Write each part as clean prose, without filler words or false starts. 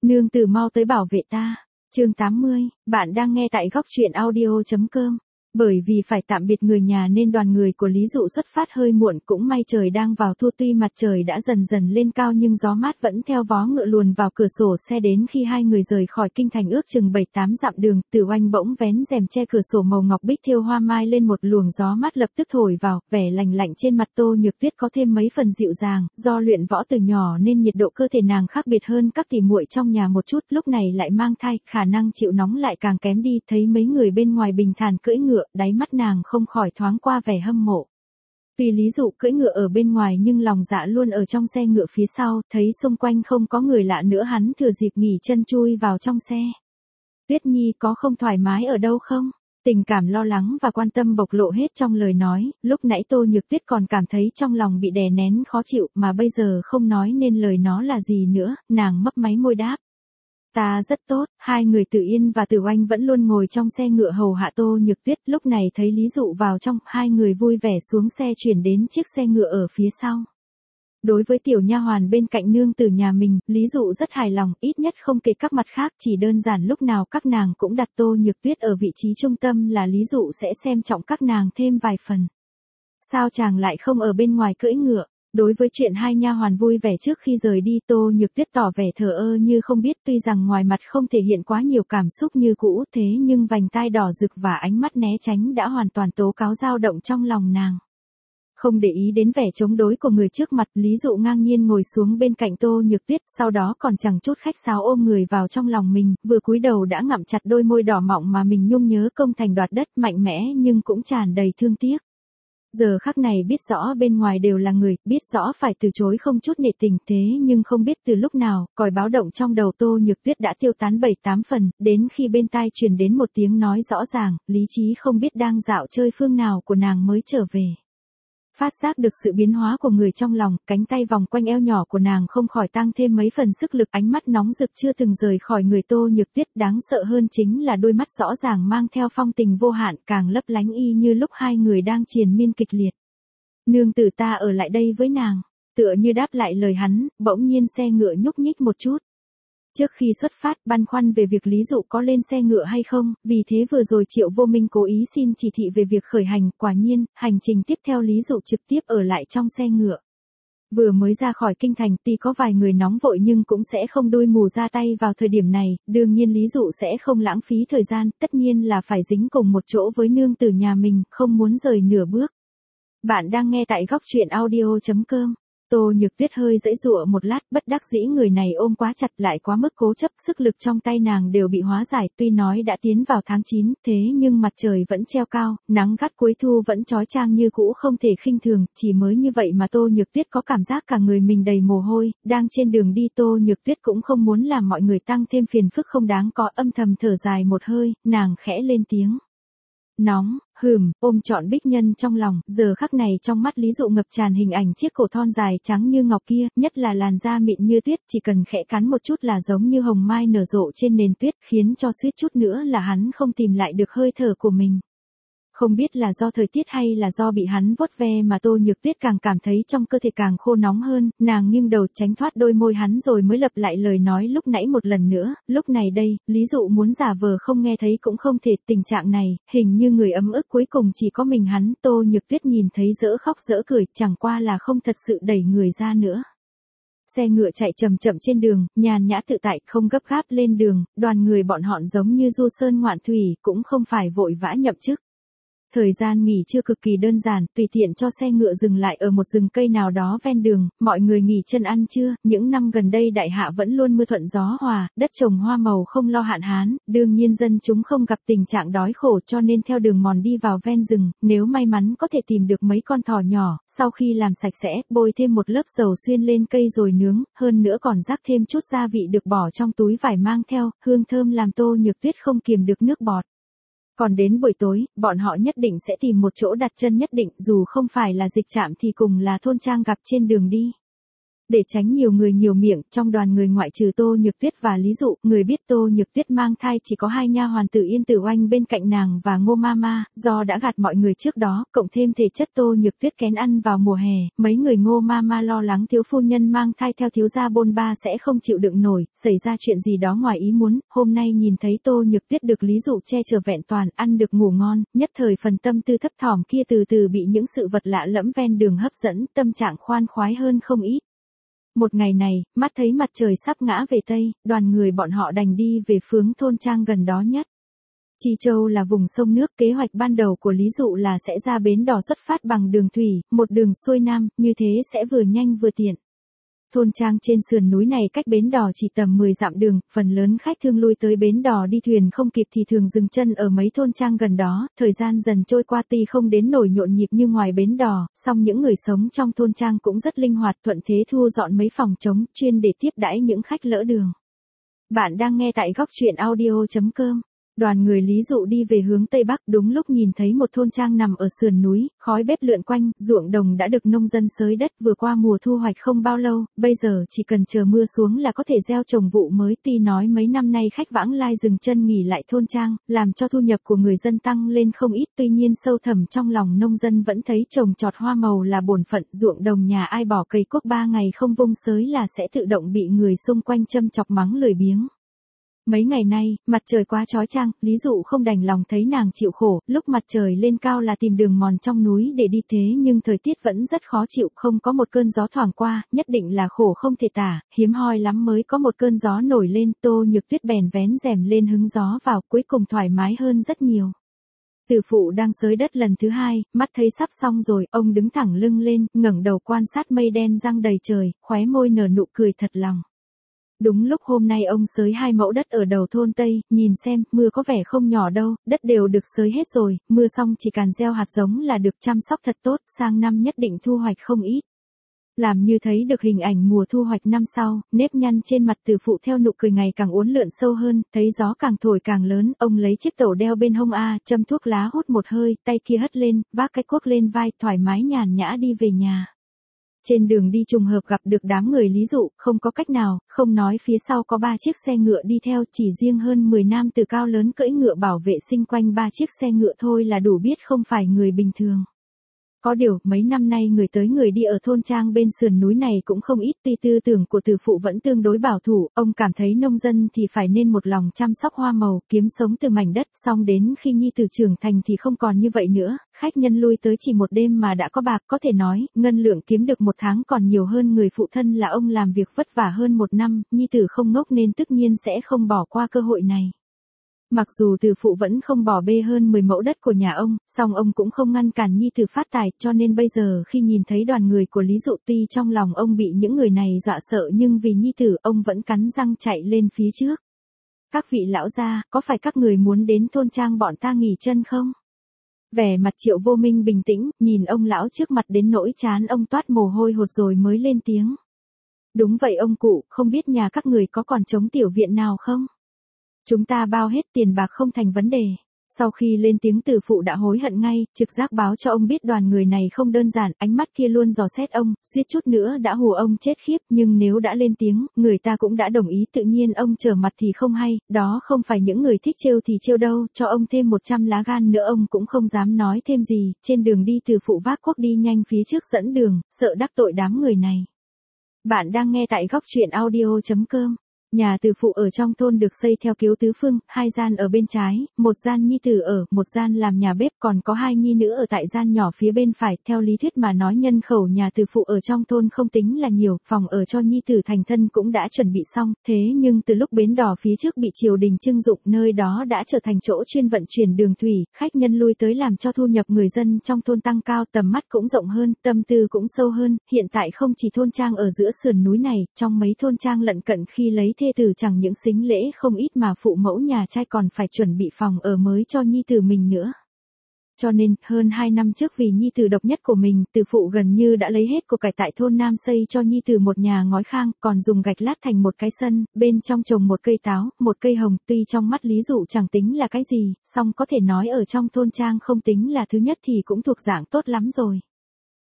Nương tử mau tới bảo vệ ta. Chương 80, bạn đang nghe tại góc truyện audio.com. Bởi vì phải tạm biệt người nhà nên đoàn người của Lý Dụ xuất phát hơi muộn, cũng may trời đang vào thu, tuy mặt trời đã dần dần lên cao nhưng gió mát vẫn theo vó ngựa luồn vào cửa sổ xe. Đến khi hai người rời khỏi kinh thành ước chừng 7-8 dặm đường, Từ Oanh bỗng vén rèm che cửa sổ màu ngọc bích thêu hoa mai lên, một luồng gió mát lập tức thổi vào, vẻ lành lạnh trên mặt Tô Nhược Tuyết có thêm mấy phần dịu dàng. Do luyện võ từ nhỏ nên nhiệt độ cơ thể nàng khác biệt hơn các tỷ muội trong nhà một chút, lúc này lại mang thai, khả năng chịu nóng lại càng kém đi. Thấy mấy người bên ngoài bình thản cưỡi ngựa, đáy mắt nàng không khỏi thoáng qua vẻ hâm mộ. Tuy Lý Dụ cưỡi ngựa ở bên ngoài nhưng lòng dạ luôn ở trong xe ngựa phía sau, thấy xung quanh không có người lạ nữa, hắn thừa dịp nghỉ chân chui vào trong xe. Tuyết Nhi có không thoải mái ở đâu không? Tình cảm lo lắng và quan tâm bộc lộ hết trong lời nói, lúc nãy Tô Nhược Tuyết còn cảm thấy trong lòng bị đè nén khó chịu, mà bây giờ không nói nên lời nó là gì nữa, nàng mấp máy môi đáp. Ta rất tốt. Hai người Từ Yên và Từ Oanh vẫn luôn ngồi trong xe ngựa hầu hạ Tô Nhược Tuyết, lúc này thấy Lý Dụ vào trong, hai người vui vẻ xuống xe chuyển đến chiếc xe ngựa ở phía sau. Đối với tiểu nha hoàn bên cạnh nương tử nhà mình, Lý Dụ rất hài lòng, ít nhất không kể các mặt khác, chỉ đơn giản lúc nào các nàng cũng đặt Tô Nhược Tuyết ở vị trí trung tâm là Lý Dụ sẽ xem trọng các nàng thêm vài phần. Sao chàng lại không ở bên ngoài cưỡi ngựa? Đối với chuyện hai nha hoàn vui vẻ trước khi rời đi, Tô Nhược Tuyết tỏ vẻ thờ ơ như không biết, tuy rằng ngoài mặt không thể hiện quá nhiều cảm xúc như cũ, thế nhưng vành tai đỏ rực và ánh mắt né tránh đã hoàn toàn tố cáo dao động trong lòng nàng. Không để ý đến vẻ chống đối của người trước mặt, Lý Dụ ngang nhiên ngồi xuống bên cạnh Tô Nhược Tuyết, sau đó còn chẳng chút khách sáo ôm người vào trong lòng mình, vừa cúi đầu đã ngậm chặt đôi môi đỏ mọng mà mình nhung nhớ công thành đoạt đất, mạnh mẽ nhưng cũng tràn đầy thương tiếc. Giờ khắc này biết rõ bên ngoài đều là người, biết rõ phải từ chối không chút nể tình, thế nhưng không biết từ lúc nào, còi báo động trong đầu Tô Nhược Tuyết đã tiêu tán 7-8 phần, đến khi bên tai truyền đến một tiếng nói rõ ràng, lý trí không biết đang dạo chơi phương nào của nàng mới trở về. Phát giác được sự biến hóa của người trong lòng, cánh tay vòng quanh eo nhỏ của nàng không khỏi tăng thêm mấy phần sức lực, ánh mắt nóng rực chưa từng rời khỏi người Tô Nhược Tuyết, đáng sợ hơn chính là đôi mắt rõ ràng mang theo phong tình vô hạn, càng lấp lánh y như lúc hai người đang triền miên kịch liệt. Nương tử ta ở lại đây với nàng. Tựa như đáp lại lời hắn, bỗng nhiên xe ngựa nhúc nhích một chút. Trước khi xuất phát, băn khoăn về việc Lý Dụ có lên xe ngựa hay không, vì thế vừa rồi Triệu Vô Minh cố ý xin chỉ thị về việc khởi hành, quả nhiên, hành trình tiếp theo Lý Dụ trực tiếp ở lại trong xe ngựa. Vừa mới ra khỏi kinh thành, tuy có vài người nóng vội nhưng cũng sẽ không đuôi mù ra tay vào thời điểm này, đương nhiên Lý Dụ sẽ không lãng phí thời gian, tất nhiên là phải dính cùng một chỗ với nương tử nhà mình, không muốn rời nửa bước. Bạn đang nghe tại góc truyện audio.com. Tô Nhược Tuyết hơi giãy giụa một lát, bất đắc dĩ người này ôm quá chặt lại quá mức cố chấp, sức lực trong tay nàng đều bị hóa giải, tuy nói đã tiến vào tháng 9, thế nhưng mặt trời vẫn treo cao, nắng gắt cuối thu vẫn chói chang như cũ không thể khinh thường, chỉ mới như vậy mà Tô Nhược Tuyết có cảm giác cả người mình đầy mồ hôi, đang trên đường đi Tô Nhược Tuyết cũng không muốn làm mọi người tăng thêm phiền phức không đáng có, âm thầm thở dài một hơi, nàng khẽ lên tiếng. Nóng, ôm trọn Bích Nhân trong lòng, giờ khắc này trong mắt Lý Dụ ngập tràn hình ảnh chiếc cổ thon dài trắng như ngọc kia, nhất là làn da mịn như tuyết, chỉ cần khẽ cắn một chút là giống như hồng mai nở rộ trên nền tuyết, khiến cho suýt chút nữa là hắn không tìm lại được hơi thở của mình. Không biết là do thời tiết hay là do bị hắn vuốt ve mà Tô Nhược Tuyết càng cảm thấy trong cơ thể càng khô nóng hơn, nàng nghiêng đầu tránh thoát đôi môi hắn rồi mới lặp lại lời nói lúc nãy một lần nữa, lúc này đây, Lý Dụ muốn giả vờ không nghe thấy cũng không thể, tình trạng này, hình như người ấm ức cuối cùng chỉ có mình hắn, Tô Nhược Tuyết nhìn thấy dỡ khóc dỡ cười, chẳng qua là không thật sự đẩy người ra nữa. Xe ngựa chạy chậm chậm trên đường, nhàn nhã tự tại, không gấp gáp lên đường, đoàn người bọn họ giống như du sơn ngoạn thủy, cũng không phải vội vã nhậm chức. Thời gian nghỉ trưa cực kỳ đơn giản, tùy tiện cho xe ngựa dừng lại ở một rừng cây nào đó ven đường, mọi người nghỉ chân ăn trưa, những năm gần đây đại hạ vẫn luôn mưa thuận gió hòa, đất trồng hoa màu không lo hạn hán, đương nhiên dân chúng không gặp tình trạng đói khổ cho nên theo đường mòn đi vào ven rừng, nếu may mắn có thể tìm được mấy con thỏ nhỏ, sau khi làm sạch sẽ, bôi thêm một lớp dầu xuyên lên cây rồi nướng, hơn nữa còn rắc thêm chút gia vị được bỏ trong túi vải mang theo, hương thơm làm Tô Nhược Tuyết không kiềm được nước bọt. Còn đến buổi tối, bọn họ nhất định sẽ tìm một chỗ đặt chân nhất định, dù không phải là dịch trạm thì cùng là thôn trang gặp trên đường đi. Để tránh nhiều người nhiều miệng, trong đoàn người ngoại trừ Tô Nhược Tuyết và Lý Dụ, người biết Tô Nhược Tuyết mang thai chỉ có hai nha hoàn Tử Yên Tử Oanh bên cạnh nàng và Ngô Mama, do đã gạt mọi người trước đó, cộng thêm thể chất Tô Nhược Tuyết kén ăn vào mùa hè, mấy người Ngô Mama lo lắng thiếu phu nhân mang thai theo thiếu gia bôn ba sẽ không chịu đựng nổi, xảy ra chuyện gì đó ngoài ý muốn, hôm nay nhìn thấy Tô Nhược Tuyết được Lý Dụ che chở vẹn toàn, ăn được ngủ ngon, nhất thời phần tâm tư thấp thỏm kia từ từ bị những sự vật lạ lẫm ven đường hấp dẫn, tâm trạng khoan khoái hơn không ít. Một ngày này, mắt thấy mặt trời sắp ngã về Tây, đoàn người bọn họ đành đi về hướng thôn trang gần đó nhất. Chi Châu là vùng sông nước, kế hoạch ban đầu của Lý Dụ là sẽ ra bến đò xuất phát bằng đường thủy, một đường xuôi nam, như thế sẽ vừa nhanh vừa tiện. Thôn trang trên sườn núi này cách bến đò chỉ tầm 10 dặm đường, phần lớn khách thương lui tới bến đò đi thuyền không kịp thì thường dừng chân ở mấy thôn trang gần đó, thời gian dần trôi qua tuy không đến nổi nhộn nhịp như ngoài bến đò, song những người sống trong thôn trang cũng rất linh hoạt, thuận thế thu dọn mấy phòng trống, chuyên để tiếp đãi những khách lỡ đường. Bạn đang nghe tại góc truyện audio.com. Đoàn người Lý Dụ đi về hướng Tây Bắc, đúng lúc nhìn thấy một thôn trang nằm ở sườn núi, khói bếp lượn quanh, ruộng đồng đã được nông dân xới đất, vừa qua mùa thu hoạch không bao lâu, bây giờ chỉ cần chờ mưa xuống là có thể gieo trồng vụ mới. Tuy nói mấy năm nay khách vãng lai dừng chân nghỉ lại thôn trang, làm cho thu nhập của người dân tăng lên không ít, tuy nhiên sâu thẳm trong lòng nông dân vẫn thấy trồng trọt hoa màu là bổn phận, ruộng đồng nhà ai bỏ cày cuốc 3 ngày không vung xới là sẽ tự động bị người xung quanh châm chọc mắng lười biếng. Mấy ngày nay, mặt trời quá chói chang, Lý Dụ không đành lòng thấy nàng chịu khổ, lúc mặt trời lên cao là tìm đường mòn trong núi để đi, thế nhưng thời tiết vẫn rất khó chịu, không có một cơn gió thoảng qua, nhất định là khổ không thể tả, hiếm hoi lắm mới có một cơn gió nổi lên. Tô Nhược Tuyết bèn vén rèm lên hứng gió vào, cuối cùng thoải mái hơn rất nhiều. Từ phụ đang xới đất lần thứ hai, mắt thấy sắp xong rồi, ông đứng thẳng lưng lên, ngẩng đầu quan sát mây đen giăng đầy trời, khóe môi nở nụ cười thật lòng. Đúng lúc hôm nay ông xới 2 mẫu đất ở đầu thôn Tây, nhìn xem, mưa có vẻ không nhỏ đâu, đất đều được xới hết rồi, mưa xong chỉ cần gieo hạt giống là được, chăm sóc thật tốt, sang năm nhất định thu hoạch không ít. Làm như thấy được hình ảnh mùa thu hoạch năm sau, nếp nhăn trên mặt Từ phụ theo nụ cười ngày càng uốn lượn sâu hơn, thấy gió càng thổi càng lớn, ông lấy chiếc tẩu đeo bên hông châm thuốc lá hút một hơi, tay kia hất lên, vác cái cuốc lên vai, thoải mái nhàn nhã đi về nhà. Trên đường đi trùng hợp gặp được đám người Lý Dụ, không có cách nào, không nói phía sau có 3 chiếc xe ngựa đi theo, chỉ riêng hơn 10 nam tử cao lớn cưỡi ngựa bảo vệ xung quanh 3 chiếc xe ngựa thôi là đủ biết không phải người bình thường. Có điều, mấy năm nay người tới người đi ở thôn trang bên sườn núi này cũng không ít, tuy tư tưởng của Từ phụ vẫn tương đối bảo thủ, ông cảm thấy nông dân thì phải nên một lòng chăm sóc hoa màu, kiếm sống từ mảnh đất, song đến khi nhi tử trưởng thành thì không còn như vậy nữa, khách nhân lui tới chỉ một đêm mà đã có bạc, có thể nói, ngân lượng kiếm được một tháng còn nhiều hơn người phụ thân là ông làm việc vất vả hơn một năm, nhi tử không ngốc nên tất nhiên sẽ không bỏ qua cơ hội này. Mặc dù Từ phụ vẫn không bỏ bê hơn 10 mẫu đất của nhà ông, song ông cũng không ngăn cản nhi tử phát tài, cho nên bây giờ khi nhìn thấy đoàn người của Lý Dụ tuy trong lòng ông bị những người này dọa sợ nhưng vì nhi tử ông vẫn cắn răng chạy lên phía trước. Các vị lão gia, có phải các người muốn đến thôn trang bọn ta nghỉ chân không? Vẻ mặt Triệu Vô Minh bình tĩnh, nhìn ông lão trước mặt đến nỗi trán ông toát mồ hôi hột rồi mới lên tiếng. Đúng vậy ông cụ, không biết nhà các người có còn trống tiểu viện nào không? Chúng ta bao hết, tiền bạc không thành vấn đề. Sau khi lên tiếng Từ phụ đã hối hận ngay, trực giác báo cho ông biết đoàn người này không đơn giản, ánh mắt kia luôn dò xét ông, suýt chút nữa đã hù ông chết khiếp, nhưng nếu đã lên tiếng, người ta cũng đã đồng ý, tự nhiên ông trở mặt thì không hay, đó không phải những người thích trêu thì trêu đâu, cho ông thêm 100 lá gan nữa ông cũng không dám nói thêm gì. Trên đường đi Từ phụ vác cuốc đi nhanh phía trước dẫn đường, sợ đắc tội đám người này. Bạn đang nghe tại góc truyện audio.com. Nhà Từ phụ ở trong thôn được xây theo kiếu tứ phương, 2 gian ở bên trái, 1 gian nhi tử ở, 1 gian làm nhà bếp, còn có 2 nhi nữ ở tại gian nhỏ phía bên phải. Theo lý thuyết mà nói nhân khẩu nhà Từ phụ ở trong thôn không tính là nhiều, phòng ở cho nhi tử thành thân cũng đã chuẩn bị xong, thế nhưng từ lúc bến đò phía trước bị triều đình trưng dụng, nơi đó đã trở thành chỗ chuyên vận chuyển đường thủy, khách nhân lui tới làm cho thu nhập người dân trong thôn tăng cao, tầm mắt cũng rộng hơn, tâm tư cũng sâu hơn, hiện tại không chỉ thôn trang ở giữa sườn núi này, trong mấy thôn trang lận cận khi lấy thê tử chẳng những sính lễ không ít mà phụ mẫu nhà trai còn phải chuẩn bị phòng ở mới cho nhi tử mình nữa. Cho nên, hơn 2 năm trước vì nhi tử độc nhất của mình, Từ phụ gần như đã lấy hết của cải tại thôn Nam xây cho nhi tử một nhà ngói khang, còn dùng gạch lát thành một cái sân, bên trong trồng một cây táo, một cây hồng, tuy trong mắt Lý Dụ chẳng tính là cái gì, song có thể nói ở trong thôn trang không tính là thứ nhất thì cũng thuộc dạng tốt lắm rồi.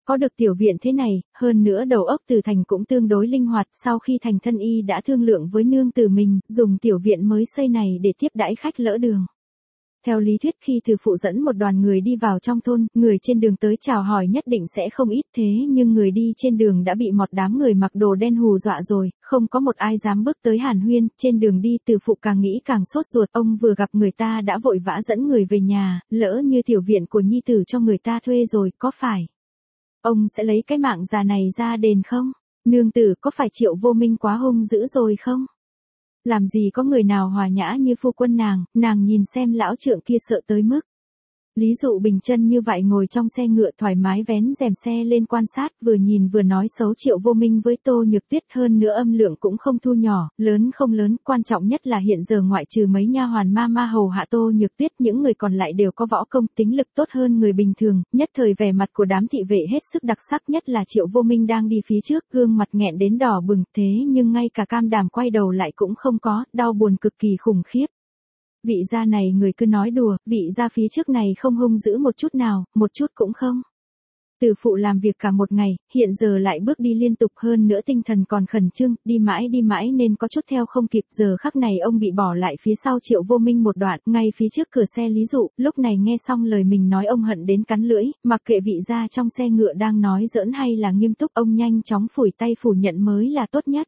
Có được tiểu viện thế này, hơn nữa đầu óc Từ Thành cũng tương đối linh hoạt, sau khi thành thân y đã thương lượng với nương tử mình, dùng tiểu viện mới xây này để tiếp đãi khách lỡ đường. Theo lý thuyết khi Từ phụ dẫn một đoàn người đi vào trong thôn, người trên đường tới chào hỏi nhất định sẽ không ít, thế nhưng người đi trên đường đã bị một đám người mặc đồ đen hù dọa rồi, không có một ai dám bước tới hàn huyên, trên đường đi Từ phụ càng nghĩ càng sốt ruột, ông vừa gặp người ta đã vội vã dẫn người về nhà, lỡ như tiểu viện của nhi tử cho người ta thuê rồi, có phải ông sẽ lấy cái mạng già này ra đền không? Nương tử, có phải Triệu Vô Minh quá hung dữ rồi không? Làm gì có người nào hòa nhã như phu quân nàng nhìn xem lão trượng kia sợ tới mức. Lý Dụ bình chân như vậy ngồi trong xe ngựa thoải mái vén rèm xe lên quan sát, vừa nhìn vừa nói xấu Triệu Vô Minh với Tô Nhược Tuyết, hơn nữa âm lượng cũng không thu nhỏ, lớn không lớn, quan trọng nhất là hiện giờ ngoại trừ mấy nha hoàn ma hầu hạ Tô Nhược Tuyết, những người còn lại đều có võ công, tính lực tốt hơn người bình thường, nhất thời vẻ mặt của đám thị vệ hết sức đặc sắc, nhất là Triệu Vô Minh đang đi phía trước, gương mặt nghẹn đến đỏ bừng, thế nhưng ngay cả cam đảm quay đầu lại cũng không có, đau buồn cực kỳ khủng khiếp. Vị gia này người cứ nói đùa, vị gia phía trước này không hung dữ một chút nào, một chút cũng không. Từ phụ làm việc cả một ngày, hiện giờ lại bước đi liên tục, hơn nữa tinh thần còn khẩn trương, đi mãi nên có chút theo không kịp, giờ khắc này ông bị bỏ lại phía sau Triệu Vô Minh một đoạn, ngay phía trước cửa xe Lý Dụ, lúc này nghe xong lời mình nói ông hận đến cắn lưỡi, mặc kệ vị gia trong xe ngựa đang nói giỡn hay là nghiêm túc, ông nhanh chóng phủi tay phủ nhận mới là tốt nhất.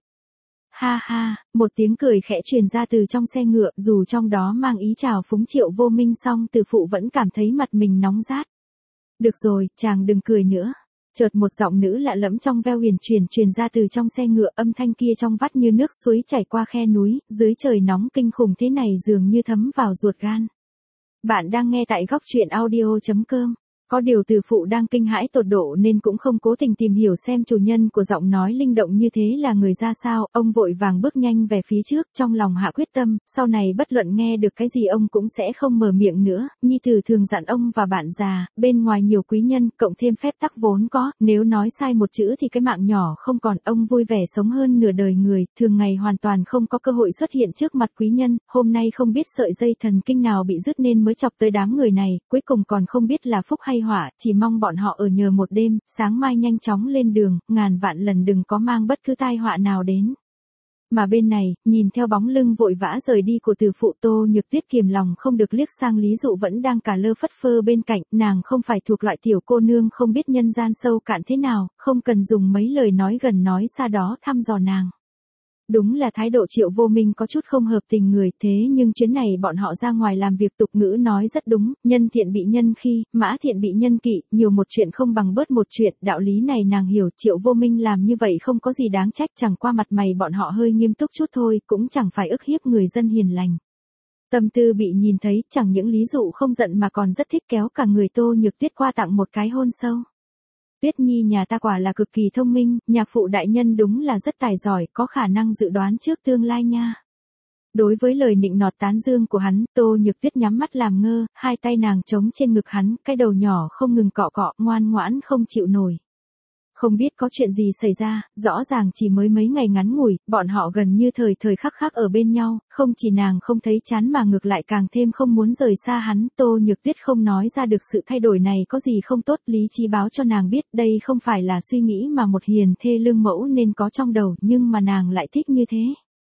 Ha ha, một tiếng cười khẽ truyền ra từ trong xe ngựa, dù trong đó mang ý chào phúng Triệu Vô Minh song Từ phụ vẫn cảm thấy mặt mình nóng rát. Được rồi, chàng đừng cười nữa. Chợt một giọng nữ lạ lẫm trong veo huyền truyền ra từ trong xe ngựa, âm thanh kia trong vắt như nước suối chảy qua khe núi, dưới trời nóng kinh khủng thế này dường như thấm vào ruột gan. Bạn đang nghe tại góc truyện audio.com. Có điều Từ phụ đang kinh hãi tột độ nên cũng không cố tình tìm hiểu xem chủ nhân của giọng nói linh động như thế là người ra sao, ông vội vàng bước nhanh về phía trước, trong lòng hạ quyết tâm, sau này bất luận nghe được cái gì ông cũng sẽ không mở miệng nữa, nhi tử thường dặn ông và bạn già, bên ngoài nhiều quý nhân, cộng thêm phép tắc vốn có, nếu nói sai một chữ thì cái mạng nhỏ không còn, ông vui vẻ sống hơn nửa đời người, thường ngày hoàn toàn không có cơ hội xuất hiện trước mặt quý nhân, hôm nay không biết sợi dây thần kinh nào bị dứt nên mới chọc tới đám người này, cuối cùng còn không biết là phúc hay họa, chỉ mong bọn họ ở nhờ một đêm, sáng mai nhanh chóng lên đường, ngàn vạn lần đừng có mang bất cứ tai họa nào đến. Mà bên này, nhìn theo bóng lưng vội vã rời đi của Từ phụ, Tô Nhược Tuyết kiềm lòng không được liếc sang Lý Dụ vẫn đang cả lơ phất phơ bên cạnh, nàng không phải thuộc loại tiểu cô nương không biết nhân gian sâu cạn thế nào, không cần dùng mấy lời nói gần nói xa đó thăm dò nàng. Đúng là thái độ Triệu Vô Minh có chút không hợp tình người, thế nhưng chuyến này bọn họ ra ngoài làm việc, tục ngữ nói rất đúng, nhân thiện bị nhân khi, mã thiện bị nhân kỵ, nhiều một chuyện không bằng bớt một chuyện, đạo lý này nàng hiểu, Triệu Vô Minh làm như vậy không có gì đáng trách, chẳng qua mặt mày bọn họ hơi nghiêm túc chút thôi, cũng chẳng phải ức hiếp người dân hiền lành. Tâm tư bị nhìn thấy, chẳng những Lý Dụ không giận mà còn rất thích kéo cả người Tô Nhược Tuyết qua tặng một cái hôn sâu. Tuyết Nhi nhà ta quả là cực kỳ thông minh, nhạc phụ đại nhân đúng là rất tài giỏi, có khả năng dự đoán trước tương lai nha. Đối với lời nịnh nọt tán dương của hắn, Tô Nhược Tuyết nhắm mắt làm ngơ, hai tay nàng trống trên ngực hắn, cái đầu nhỏ không ngừng cọ cọ, ngoan ngoãn không chịu nổi. Không biết có chuyện gì xảy ra, rõ ràng chỉ mới mấy ngày ngắn ngủi, bọn họ gần như thời khắc ở bên nhau, không chỉ nàng không thấy chán mà ngược lại càng thêm không muốn rời xa hắn, Tô Nhược Tuyết không nói ra được sự thay đổi này có gì không tốt, lý trí báo cho nàng biết đây không phải là suy nghĩ mà một hiền thê lương mẫu nên có trong đầu, nhưng mà nàng lại thích như thế.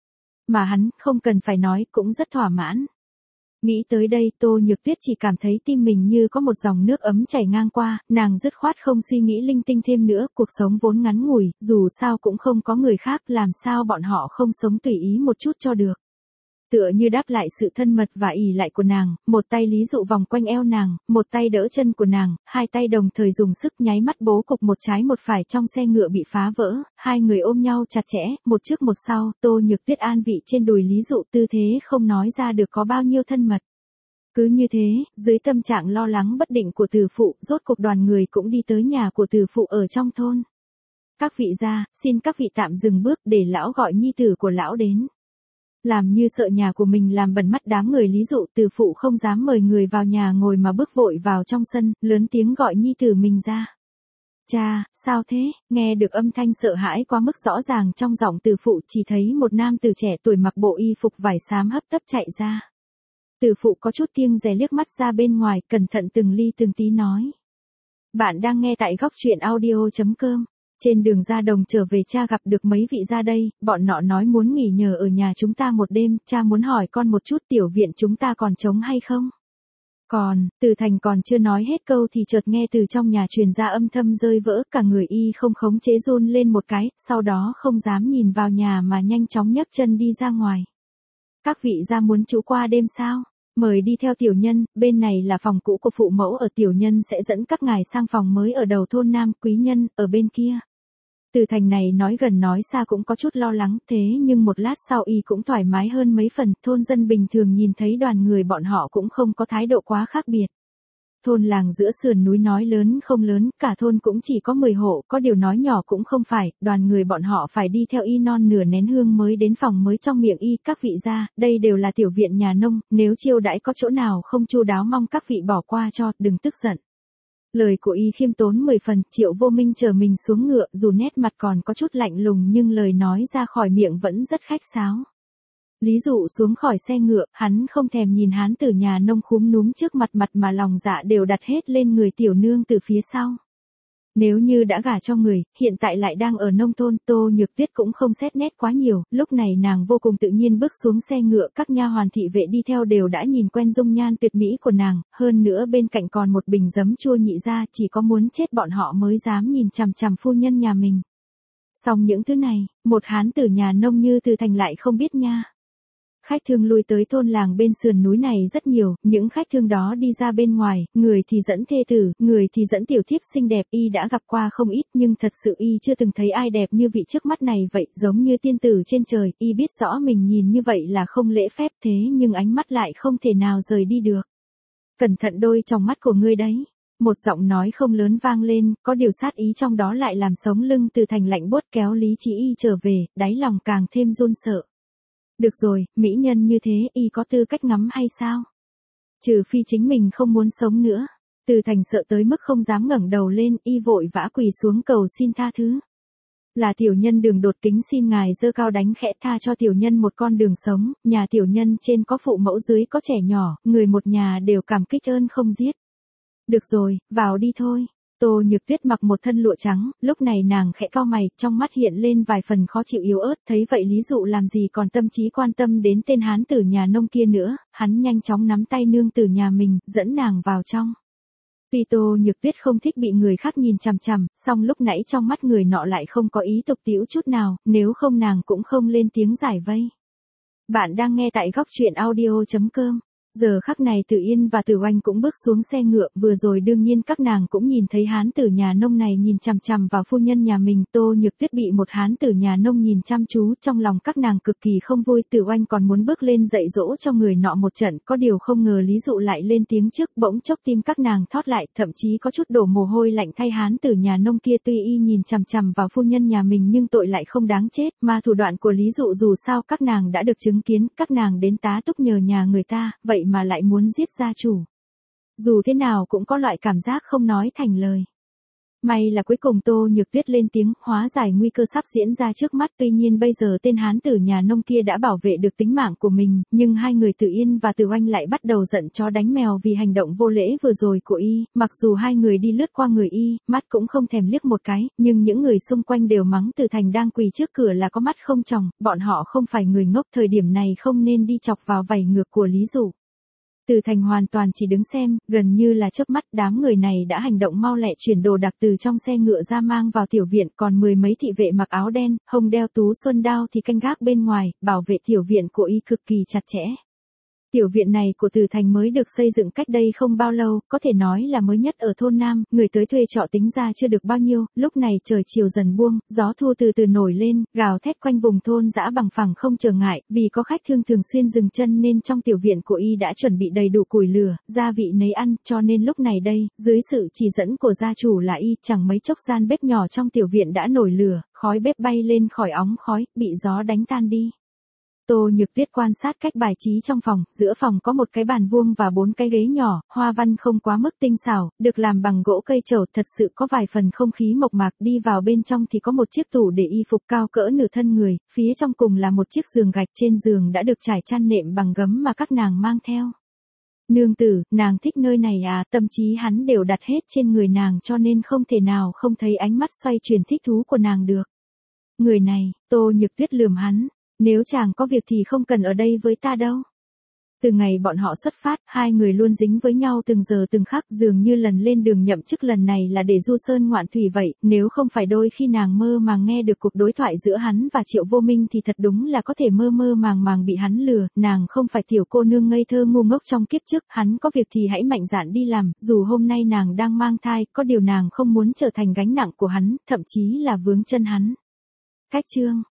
Mà hắn, không cần phải nói, cũng rất thỏa mãn. Nghĩ tới đây, Tô Nhược Tuyết chỉ cảm thấy tim mình như có một dòng nước ấm chảy ngang qua, nàng dứt khoát không suy nghĩ linh tinh thêm nữa, cuộc sống vốn ngắn ngủi, dù sao cũng không có người khác, làm sao bọn họ không sống tùy ý một chút cho được. Tựa như đáp lại sự thân mật và ỷ lại của nàng, một tay Lý Dụ vòng quanh eo nàng, một tay đỡ chân của nàng, hai tay đồng thời dùng sức nháy mắt bố cục một trái một phải trong xe ngựa bị phá vỡ, hai người ôm nhau chặt chẽ, một trước một sau, Tô Nhược Tuyết an vị trên đùi Lý Dụ, tư thế không nói ra được có bao nhiêu thân mật. Cứ như thế, dưới tâm trạng lo lắng bất định của Từ phụ, rốt cuộc đoàn người cũng đi tới nhà của Từ phụ ở trong thôn. Các vị gia, xin các vị tạm dừng bước để lão gọi nhi tử của lão đến. Làm như sợ nhà của mình làm bẩn mắt đám người Lý Dụ, Từ phụ không dám mời người vào nhà ngồi mà bước vội vào trong sân, lớn tiếng gọi nhi tử mình ra. Cha, sao thế? Nghe được âm thanh sợ hãi quá mức rõ ràng trong giọng Từ phụ, chỉ thấy một nam tử trẻ tuổi mặc bộ y phục vải xám hấp tấp chạy ra. Từ phụ có chút kiêng dè liếc mắt ra bên ngoài, cẩn thận từng ly từng tí nói. Bạn đang nghe tại góc truyện audio.com. Trên đường ra đồng trở về cha gặp được mấy vị ra đây, bọn nọ nói muốn nghỉ nhờ ở nhà chúng ta một đêm, cha muốn hỏi con một chút tiểu viện chúng ta còn trống hay không? Còn, Từ Thành còn chưa nói hết câu thì chợt nghe từ trong nhà truyền ra âm thầm rơi vỡ, cả người y không khống chế run lên một cái, sau đó không dám nhìn vào nhà mà nhanh chóng nhấc chân đi ra ngoài. Các vị ra muốn trú qua đêm sao? Mời đi theo tiểu nhân, bên này là phòng cũ của phụ mẫu ở, tiểu nhân sẽ dẫn các ngài sang phòng mới ở đầu thôn Nam, quý nhân, ở bên kia. Từ Thành này nói gần nói xa cũng có chút lo lắng, thế nhưng một lát sau y cũng thoải mái hơn mấy phần, thôn dân bình thường nhìn thấy đoàn người bọn họ cũng không có thái độ quá khác biệt. Thôn làng giữa sườn núi nói lớn không lớn, cả thôn cũng chỉ có 10 hộ, có điều nói nhỏ cũng không phải, đoàn người bọn họ phải đi theo y non nửa nén hương mới đến phòng mới trong miệng y. Các vị gia, đây đều là tiểu viện nhà nông, nếu chiêu đãi có chỗ nào không chu đáo mong các vị bỏ qua cho, đừng tức giận. Lời của y khiêm tốn 10 phần, Triệu Vô Minh chờ mình xuống ngựa, dù nét mặt còn có chút lạnh lùng nhưng lời nói ra khỏi miệng vẫn rất khách sáo. Lý Dụ xuống khỏi xe ngựa, hắn không thèm nhìn hán tử nhà nông khúm núm trước mặt mà lòng dạ đều đặt hết lên người tiểu nương từ phía sau. Nếu như đã gả cho người, hiện tại lại đang ở nông thôn, Tô Nhược Tuyết cũng không xét nét quá nhiều, lúc này nàng vô cùng tự nhiên bước xuống xe ngựa, các nha hoàn thị vệ đi theo đều đã nhìn quen dung nhan tuyệt mỹ của nàng, hơn nữa bên cạnh còn một bình giấm chua nhị ra, chỉ có muốn chết bọn họ mới dám nhìn chằm chằm phu nhân nhà mình. Xong những thứ này, một hán tử nhà nông như Từ Thành lại không biết nha. Khách thương lui tới thôn làng bên sườn núi này rất nhiều, những khách thương đó đi ra bên ngoài, người thì dẫn thê tử, người thì dẫn tiểu thiếp xinh đẹp, y đã gặp qua không ít nhưng thật sự y chưa từng thấy ai đẹp như vị trước mắt này vậy, giống như tiên tử trên trời, y biết rõ mình nhìn như vậy là không lễ phép thế nhưng ánh mắt lại không thể nào rời đi được. Cẩn thận đôi trong mắt của ngươi đấy. Một giọng nói không lớn vang lên, có điều sát ý trong đó lại làm sống lưng Từ Thành lạnh buốt kéo lý trí y trở về, đáy lòng càng thêm run sợ. Được rồi, mỹ nhân như thế, y có tư cách ngắm hay sao? Trừ phi chính mình không muốn sống nữa. Từ Thành sợ tới mức không dám ngẩng đầu lên, y vội vã quỳ xuống cầu xin tha thứ. Là tiểu nhân đường đột, kính xin ngài giơ cao đánh khẽ tha cho tiểu nhân một con đường sống, nhà tiểu nhân trên có phụ mẫu dưới có trẻ nhỏ, người một nhà đều cảm kích ơn không giết. Được rồi, vào đi thôi. Tô Nhược Tuyết mặc một thân lụa trắng, lúc này nàng khẽ cau mày, trong mắt hiện lên vài phần khó chịu yếu ớt, thấy vậy Lý Dụ làm gì còn tâm trí quan tâm đến tên hán tử nhà nông kia nữa, hắn nhanh chóng nắm tay nương tử nhà mình, dẫn nàng vào trong. Tuy Tô Nhược Tuyết không thích bị người khác nhìn chằm chằm, song lúc nãy trong mắt người nọ lại không có ý tục tĩu chút nào, nếu không nàng cũng không lên tiếng giải vây. Bạn đang nghe tại góc truyện audio.com. Giờ khắc này Tử Yên và Tử Oanh cũng bước xuống xe ngựa, vừa rồi đương nhiên các nàng cũng nhìn thấy hán tử nhà nông này nhìn chằm chằm vào phu nhân nhà mình. Tô Nhược Tuyết bị một hán tử nhà nông nhìn chăm chú, trong lòng các nàng cực kỳ không vui. Tử Oanh còn muốn bước lên dạy dỗ cho người nọ một trận, có điều không ngờ Lý Dụ lại lên tiếng trước, bỗng chốc tim các nàng thót lại, thậm chí có chút đổ mồ hôi lạnh thay hán tử nhà nông kia. Tuy y nhìn chằm chằm vào phu nhân nhà mình nhưng tội lại không đáng chết, mà thủ đoạn của Lý Dụ dù sao các nàng đã được chứng kiến, các nàng đến tá túc nhờ nhà người ta, vậy mà lại muốn giết gia chủ. Dù thế nào cũng có loại cảm giác không nói thành lời. May là cuối cùng Tô Nhược Tuyết lên tiếng, hóa giải nguy cơ sắp diễn ra trước mắt. Tuy nhiên bây giờ tên hán tử nhà nông kia đã bảo vệ được tính mạng của mình, nhưng hai người Tử Yên và Tử Oanh lại bắt đầu giận chó đánh mèo vì hành động vô lễ vừa rồi của y. Mặc dù hai người đi lướt qua người y, mắt cũng không thèm liếc một cái, nhưng những người xung quanh đều mắng Từ Thành đang quỳ trước cửa là có mắt không tròng, bọn họ không phải người ngốc, thời điểm này không nên đi chọc vào vảy ngược của Lý Dụ. Từ Thành hoàn toàn chỉ đứng xem, gần như là chớp mắt, đám người này đã hành động mau lẹ chuyển đồ đạc từ trong xe ngựa ra mang vào tiểu viện, còn mười mấy thị vệ mặc áo đen, hông đeo tú xuân đao thì canh gác bên ngoài, bảo vệ tiểu viện của y cực kỳ chặt chẽ. Tiểu viện này của Từ Thành mới được xây dựng cách đây không bao lâu, có thể nói là mới nhất ở thôn Nam, người tới thuê trọ tính ra chưa được bao nhiêu, lúc này trời chiều dần buông, gió thu từ từ nổi lên, gào thét quanh vùng thôn dã bằng phẳng không trở ngại, vì có khách thương thường xuyên dừng chân nên trong tiểu viện của y đã chuẩn bị đầy đủ củi lửa, gia vị nấy ăn, cho nên lúc này đây, dưới sự chỉ dẫn của gia chủ là y, chẳng mấy chốc gian bếp nhỏ trong tiểu viện đã nổi lửa, khói bếp bay lên khỏi óng khói, bị gió đánh tan đi. Tô Nhược Tuyết quan sát cách bài trí trong phòng, giữa phòng có một cái bàn vuông và 4 cái ghế nhỏ, hoa văn không quá mức tinh xảo, được làm bằng gỗ cây trầu, thật sự có vài phần không khí mộc mạc. Đi vào bên trong thì có một chiếc tủ để y phục cao cỡ nửa thân người, phía trong cùng là một chiếc giường gạch, trên giường đã được trải chăn nệm bằng gấm mà các nàng mang theo. Nương tử, nàng thích nơi này à, tâm trí hắn đều đặt hết trên người nàng cho nên không thể nào không thấy ánh mắt xoay chuyển thích thú của nàng được. Người này, Tô Nhược Tuyết lườm hắn, nếu chàng có việc thì không cần ở đây với ta đâu. Từ ngày bọn họ xuất phát, hai người luôn dính với nhau từng giờ từng khắc, dường như lần lên đường nhậm chức lần này là để du sơn ngoạn thủy vậy, nếu không phải đôi khi nàng mơ màng nghe được cuộc đối thoại giữa hắn và Triệu Vô Minh thì thật đúng là có thể mơ mơ màng màng bị hắn lừa, nàng không phải tiểu cô nương ngây thơ ngu ngốc trong kiếp trước, hắn có việc thì hãy mạnh dạn đi làm, dù hôm nay nàng đang mang thai, có điều nàng không muốn trở thành gánh nặng của hắn, thậm chí là vướng chân hắn. Cách chương